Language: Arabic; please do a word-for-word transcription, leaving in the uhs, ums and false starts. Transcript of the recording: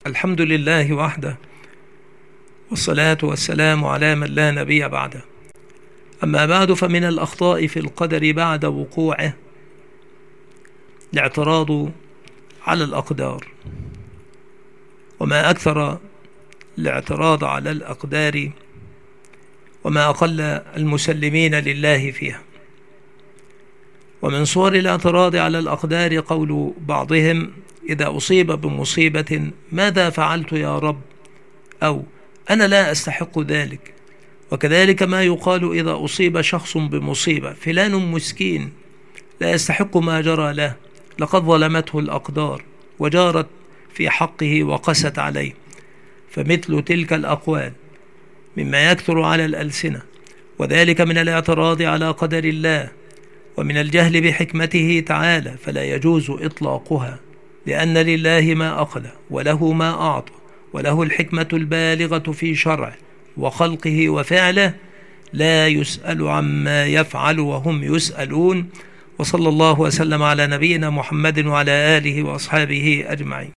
الحمد لله وحده، والصلاة والسلام على من لا نبي بعده. أما بعد، فمن الأخطاء في القدر بعد وقوعه الاعتراض على الأقدار، وما أكثر الاعتراض على الأقدار وما أقل المسلمين لله فيها. ومن صور الاعتراض على الأقدار قول بعضهم: إذا أصيب بمصيبة ماذا فعلت يا رب؟ أو أنا لا أستحق ذلك. وكذلك ما يقال إذا أصيب شخص بمصيبة: فلان مسكين لا يستحق ما جرى له، لقد ظلمته الأقدار وجارت في حقه وقست عليه. فمثل تلك الأقوال مما يكثر على الألسنة، وذلك من الاعتراض على قدر الله ومن الجهل بحكمته تعالى، فلا يجوز إطلاقها، لأن لله ما أخذ وله ما أعطى، وله الحكمة البالغة في شرعه وخلقه وفعله، لا يسأل عما يفعل وهم يسألون. وصلى الله وسلم على نبينا محمد وعلى آله وأصحابه أجمعين.